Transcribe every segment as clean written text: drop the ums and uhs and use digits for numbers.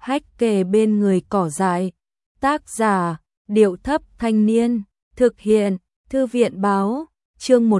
hách kề bên người cỏ dại. Tác giả, Điệu Thấp Thanh Niên, thực hiện, Thư viện Báo, chương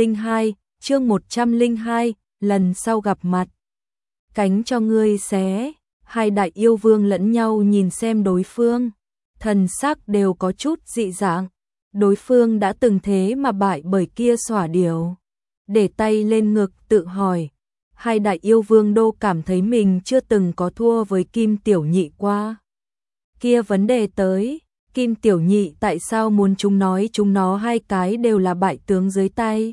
102, lần sau gặp mặt. Cánh cho ngươi xé, hai đại yêu vương lẫn nhau nhìn xem đối phương, thần sắc đều có chút dị dạng. Đối phương đã từng thế mà bại bởi kia xỏa điểu. Để tay lên ngực tự hỏi, hai đại yêu vương đô cảm thấy mình chưa từng có thua với Kim Tiểu Nhị qua. Kia vấn đề tới, Kim Tiểu Nhị tại sao muốn chúng nói chúng nó hai cái đều là bại tướng dưới tay.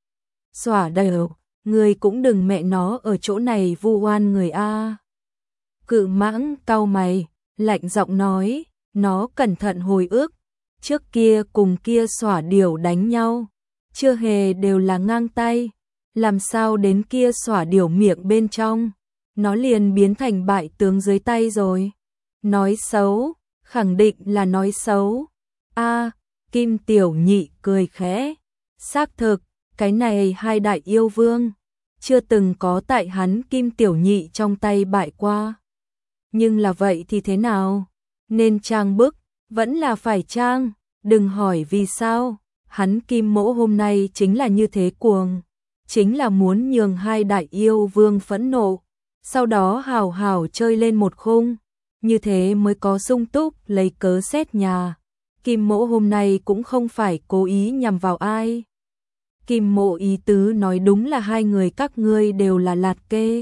Xỏa điểu, người cũng đừng mẹ nó ở chỗ này vu oan người a. Cự Mãng cau mày, lạnh giọng nói, nó cẩn thận hồi ức, trước kia cùng kia xỏa điểu đánh nhau, chưa hề đều là ngang tay, làm sao đến kia xỏa điểu miệng bên trong, nó liền biến thành bại tướng dưới tay rồi. Nói xấu, khẳng định là nói xấu. A, Kim Tiểu Nhị cười khẽ, xác thực, cái này hai đại yêu vương chưa từng có tại hắn Kim Tiểu Nhị trong tay bại qua. Nhưng là vậy thì thế nào? Nên trang bức, vẫn là phải trang, đừng hỏi vì sao, hắn Kim Mỗ hôm nay chính là như thế cuồng, chính là muốn nhường hai đại yêu vương phẫn nộ, sau đó hào hào chơi lên một khung, như thế mới có sung túc lấy cớ xét nhà. Kim Mỗ hôm nay cũng không phải cố ý nhằm vào ai. Kim Mỗ ý tứ nói đúng là hai người các ngươi đều là lạt kê.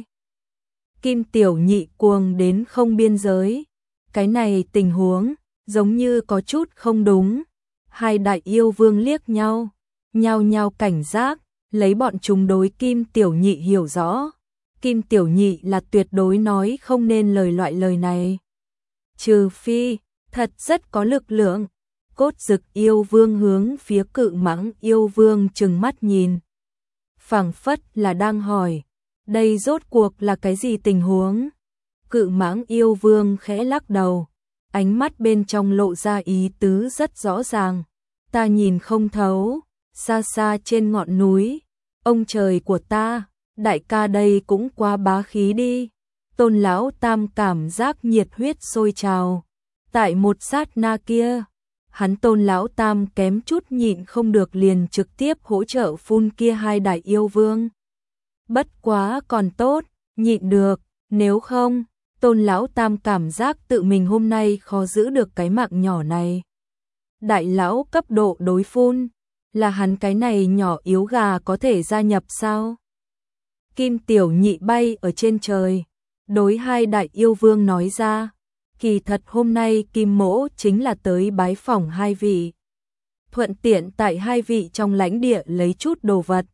Kim Tiểu Nhị cuồng đến không biên giới, cái này tình huống giống như có chút không đúng. Hai đại yêu vương liếc nhau, nhao nhao cảnh giác, lấy bọn chúng đối Kim Tiểu Nhị hiểu rõ. Kim Tiểu Nhị là tuyệt đối nói không nên lời loại lời này. Trừ phi, thật rất có lực lượng. Cốt Dực yêu vương hướng phía Cự Mãng yêu vương trừng mắt nhìn, phảng phất là đang hỏi, đây rốt cuộc là cái gì tình huống? Cự Mãng yêu vương khẽ lắc đầu, ánh mắt bên trong lộ ra ý tứ rất rõ ràng. Ta nhìn không thấu, xa xa trên ngọn núi, ông trời của ta, đại ca đây cũng quá bá khí đi. Tôn lão tam cảm giác nhiệt huyết sôi trào. Tại một sát na kia, hắn Tôn lão tam kém chút nhịn không được liền trực tiếp hỗ trợ phun kia hai đại yêu vương. Bất quá còn tốt, nhịn được, nếu không, Tôn lão tam cảm giác tự mình hôm nay khó giữ được cái mạng nhỏ này. Đại lão cấp độ đối phun, là hắn cái này nhỏ yếu gà có thể gia nhập sao? Kim Tiểu Nhị bay ở trên trời, đối hai đại yêu vương nói ra, kỳ thật hôm nay Kim Mỗ chính là tới bái phỏng hai vị, thuận tiện tại hai vị trong lãnh địa lấy chút đồ vật.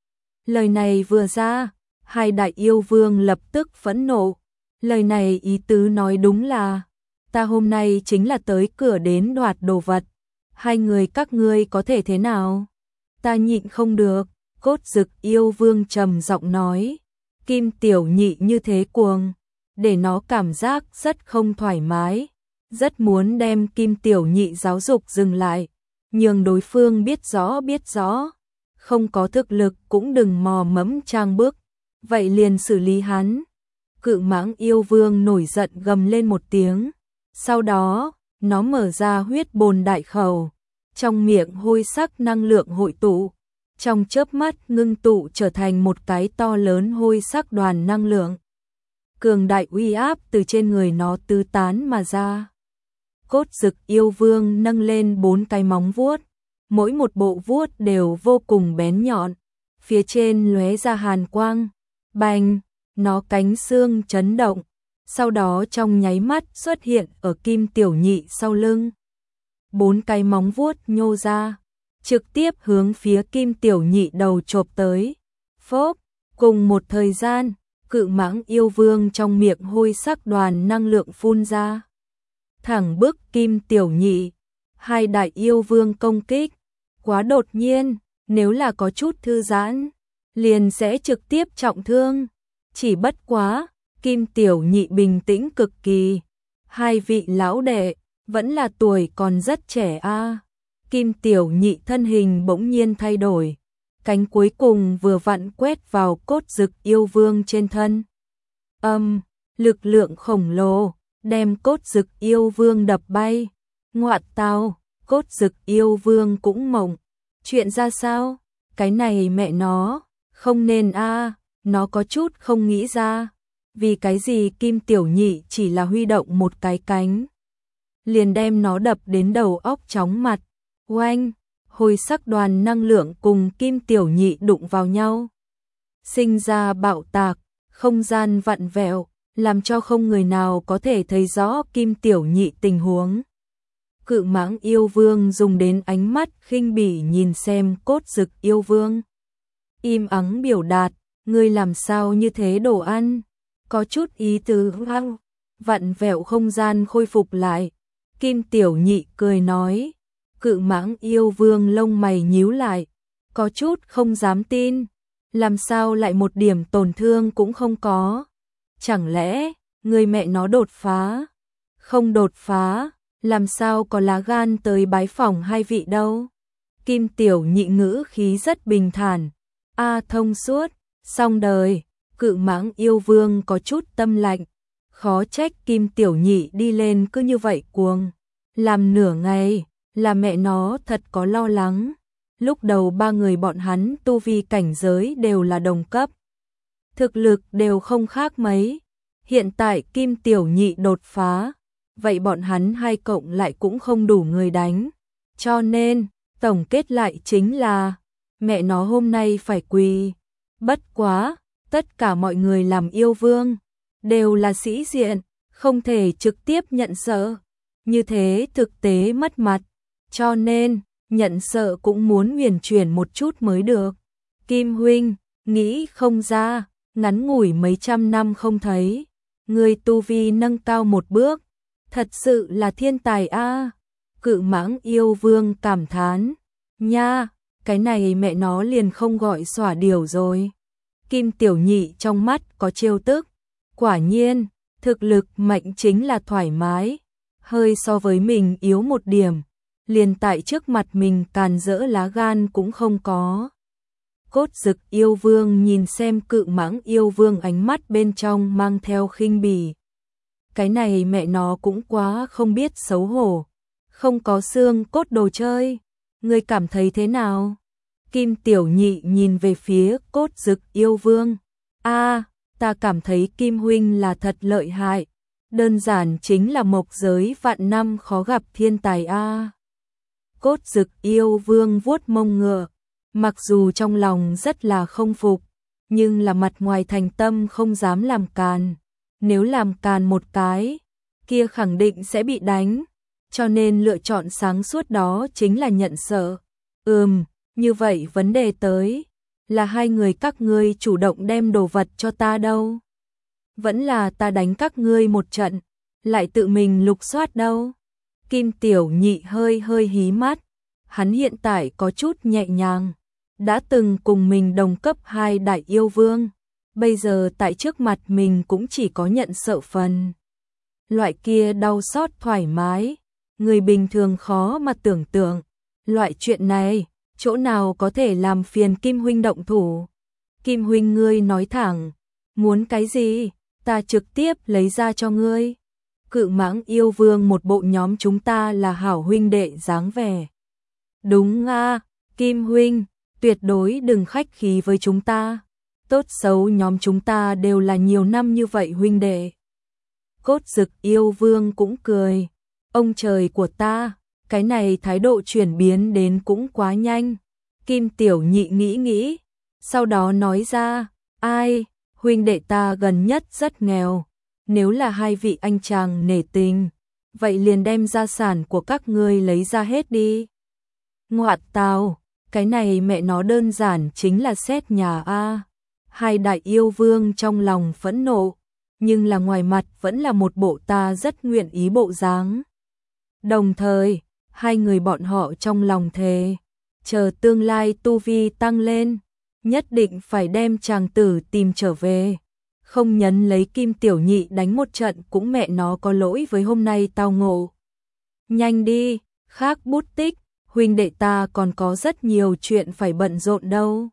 Lời này vừa ra, hai đại yêu vương lập tức phẫn nộ. Lời này ý tứ nói đúng là, ta hôm nay chính là tới cửa đến đoạt đồ vật. Hai người các ngươi có thể thế nào? Ta nhịn không được. Cốt Dực yêu vương trầm giọng nói, Kim Tiểu Nhị như thế cuồng, để nó cảm giác rất không thoải mái, rất muốn đem Kim Tiểu Nhị giáo dục dừng lại, nhường đối phương biết rõ, không có thực lực cũng đừng mò mẫm trang bức, vậy liền xử lý hắn. Cự Mãng yêu vương nổi giận gầm lên một tiếng, sau đó, nó mở ra huyết bồn đại khẩu, trong miệng hôi sắc năng lượng hội tụ, trong chớp mắt ngưng tụ trở thành một cái to lớn hôi sắc đoàn năng lượng. Cường đại uy áp từ trên người nó tứ tán mà ra. Cốt Dực yêu vương nâng lên 4 cái móng vuốt, mỗi một bộ vuốt đều vô cùng bén nhọn, phía trên lóe ra hàn quang, bành, nó cánh xương chấn động, sau đó trong nháy mắt xuất hiện ở Kim Tiểu Nhị sau lưng. 4 cái móng vuốt nhô ra, trực tiếp hướng phía Kim Tiểu Nhị đầu chộp tới. Phốp, cùng một thời gian, Cự Mãng yêu vương trong miệng hôi sắc đoàn năng lượng phun ra, thẳng bức Kim Tiểu Nhị. Hai đại yêu vương công kích quá đột nhiên, nếu là có chút thư giãn, liền sẽ trực tiếp trọng thương. Chỉ bất quá, Kim Tiểu Nhị bình tĩnh cực kỳ. Hai vị lão đệ, vẫn là tuổi còn rất trẻ a. Kim Tiểu Nhị thân hình bỗng nhiên thay đổi, cánh cuối cùng vừa vặn quét vào Cốt Dực yêu vương trên thân. Lực lượng khổng lồ, đem Cốt Dực yêu vương đập bay. Ngoạn tào, Cốt Dực yêu vương cũng mộng. Chuyện ra sao? Cái này mẹ nó, không nên a, nó có chút không nghĩ ra. Vì cái gì Kim Tiểu Nhị chỉ là huy động một cái cánh, liền đem nó đập đến đầu óc chóng mặt. Oanh, hồi sắc đoàn năng lượng cùng Kim Tiểu Nhị đụng vào nhau, sinh ra bạo tạc, không gian vặn vẹo, làm cho không người nào có thể thấy rõ Kim Tiểu Nhị tình huống. Cự Mãng yêu vương dùng đến ánh mắt khinh bỉ nhìn xem Cốt Dực yêu vương. Im ắng biểu đạt, ngươi làm sao như thế đồ ăn? Có chút ý tứ hăng, vặn vẹo không gian khôi phục lại. Kim Tiểu Nhị cười nói, Cự Mãng yêu vương lông mày nhíu lại, có chút không dám tin, làm sao lại một điểm tổn thương cũng không có? Chẳng lẽ, người mẹ nó đột phá? Không đột phá, làm sao có lá gan tới bái phỏng hai vị đâu? Kim Tiểu Nhị ngữ khí rất bình thản, thông suốt, xong đời. Cự Mãng yêu vương có chút tâm lạnh, khó trách Kim Tiểu Nhị đi lên cứ như vậy cuồng. Làm nửa ngày, là mẹ nó thật có lo lắng. Lúc đầu ba người bọn hắn tu vi cảnh giới đều là đồng cấp, thực lực đều không khác mấy. Hiện tại Kim Tiểu Nhị đột phá, vậy bọn hắn hai cộng lại cũng không đủ người đánh. Cho nên, tổng kết lại chính là, mẹ nó hôm nay phải quỳ. Bất quá, tất cả mọi người làm yêu vương, đều là sĩ diện, không thể trực tiếp nhận sợ. Như thế thực tế mất mặt, cho nên, nhận sợ cũng muốn huyền chuyển một chút mới được. Kim huynh, nghĩ không ra, ngắn ngủi mấy trăm năm không thấy, người tu vi nâng cao một bước, thật sự là thiên tài a. Cự Mãng yêu vương cảm thán, nha, cái này mẹ nó liền không gọi xỏa điều rồi. Kim Tiểu Nhị trong mắt có trêu tức, quả nhiên, thực lực mạnh chính là thoải mái, hơi so với mình yếu một điểm, liền tại trước mặt mình càn rỡ lá gan cũng không có. Cốt Dực yêu vương nhìn xem Cự Mãng yêu vương ánh mắt bên trong mang theo khinh bỉ. Cái này mẹ nó cũng quá không biết xấu hổ, không có xương cốt đồ chơi, ngươi cảm thấy thế nào? Kim Tiểu Nhị nhìn về phía Cốt Dực yêu vương. Ta cảm thấy Kim huynh là thật lợi hại, đơn giản chính là mộc giới vạn năm khó gặp thiên tài a. Cốt Dực yêu vương vuốt mông ngựa, mặc dù trong lòng rất là không phục, nhưng là mặt ngoài thành tâm không dám làm càn. Nếu làm càn một cái, kia khẳng định sẽ bị đánh, cho nên lựa chọn sáng suốt đó chính là nhận sợ. Như vậy vấn đề tới, là hai người các ngươi chủ động đem đồ vật cho ta đâu? Vẫn là ta đánh các ngươi một trận, lại tự mình lục soát đâu? Kim Tiểu Nhị hơi hí mắt, hắn hiện tại có chút nhẹ nhàng, đã từng cùng mình đồng cấp hai đại yêu vương, bây giờ tại trước mặt mình cũng chỉ có nhận sợ phần. Loại kia đau xót thoải mái, người bình thường khó mà tưởng tượng, loại chuyện này, chỗ nào có thể làm phiền Kim huynh động thủ. Kim huynh ngươi nói thẳng, muốn cái gì, ta trực tiếp lấy ra cho ngươi. Cự Mãng yêu vương một bộ nhóm chúng ta là hảo huynh đệ dáng vẻ. Đúng a, Kim huynh, tuyệt đối đừng khách khí với chúng ta. Tốt xấu nhóm chúng ta đều là nhiều năm như vậy huynh đệ. Cốt Dực yêu vương cũng cười, ông trời của ta, cái này thái độ chuyển biến đến cũng quá nhanh. Kim Tiểu Nhị nghĩ, sau đó nói ra, huynh đệ ta gần nhất rất nghèo, nếu là hai vị anh chàng nể tình, vậy liền đem gia sản của các ngươi lấy ra hết đi. Ngoạn tào, cái này mẹ nó đơn giản chính là xét nhà a. Hai đại yêu vương trong lòng phẫn nộ, nhưng là ngoài mặt vẫn là một bộ ta rất nguyện ý bộ dáng. Đồng thời, hai người bọn họ trong lòng thề, chờ tương lai tu vi tăng lên, nhất định phải đem chàng tử tìm trở về. Không nhấn lấy Kim Tiểu Nhị đánh một trận cũng mẹ nó có lỗi với hôm nay tao ngộ. Nhanh đi, khác bút tích, huynh đệ ta còn có rất nhiều chuyện phải bận rộn đâu.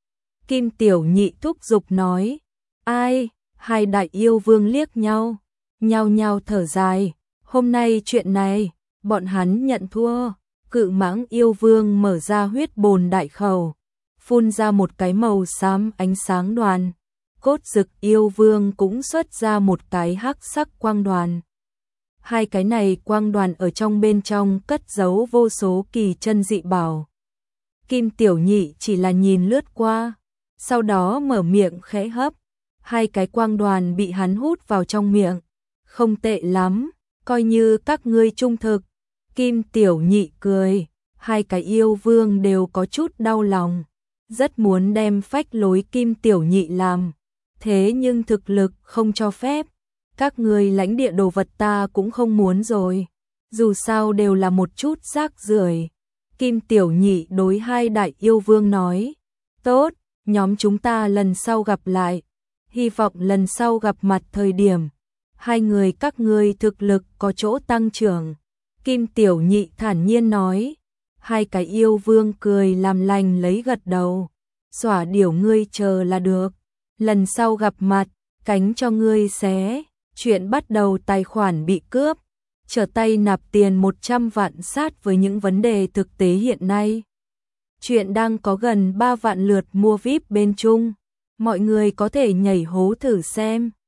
Kim Tiểu Nhị thúc giục nói, hai đại yêu vương liếc nhau, nhao nhao thở dài, hôm nay chuyện này, bọn hắn nhận thua. Cự mãng yêu vương mở ra huyết bồn đại khẩu, phun ra một cái màu xám ánh sáng đoàn. Cốt dực yêu vương cũng xuất ra một cái hắc sắc quang đoàn. Hai cái này quang đoàn ở trong bên trong cất giấu vô số kỳ chân dị bảo. Kim Tiểu Nhị chỉ là nhìn lướt qua, sau đó mở miệng khẽ hấp, hai cái quang đoàn bị hắn hút vào trong miệng. Không tệ lắm, coi như các ngươi trung thực. Kim Tiểu Nhị cười, hai cái yêu vương đều có chút đau lòng, rất muốn đem phách lối Kim Tiểu Nhị làm. Thế nhưng thực lực không cho phép, các ngươi lãnh địa đồ vật ta cũng không muốn rồi, dù sao đều là một chút rác rưởi. Kim Tiểu Nhị đối hai đại yêu vương nói, tốt, nhóm chúng ta lần sau gặp lại, hy vọng lần sau gặp mặt thời điểm, hai người các ngươi thực lực có chỗ tăng trưởng. Kim Tiểu Nhị thản nhiên nói, hai cái yêu vương cười làm lành lấy gật đầu, xỏa điểu ngươi chờ là được, lần sau gặp mặt, cánh cho ngươi xé. Chuyện bắt đầu tài khoản bị cướp, trở tay nạp tiền 100 vạn sát với những vấn đề thực tế hiện nay. Chuyện đang có gần 3 vạn lượt mua VIP bên Trung, mọi người có thể nhảy hố thử xem.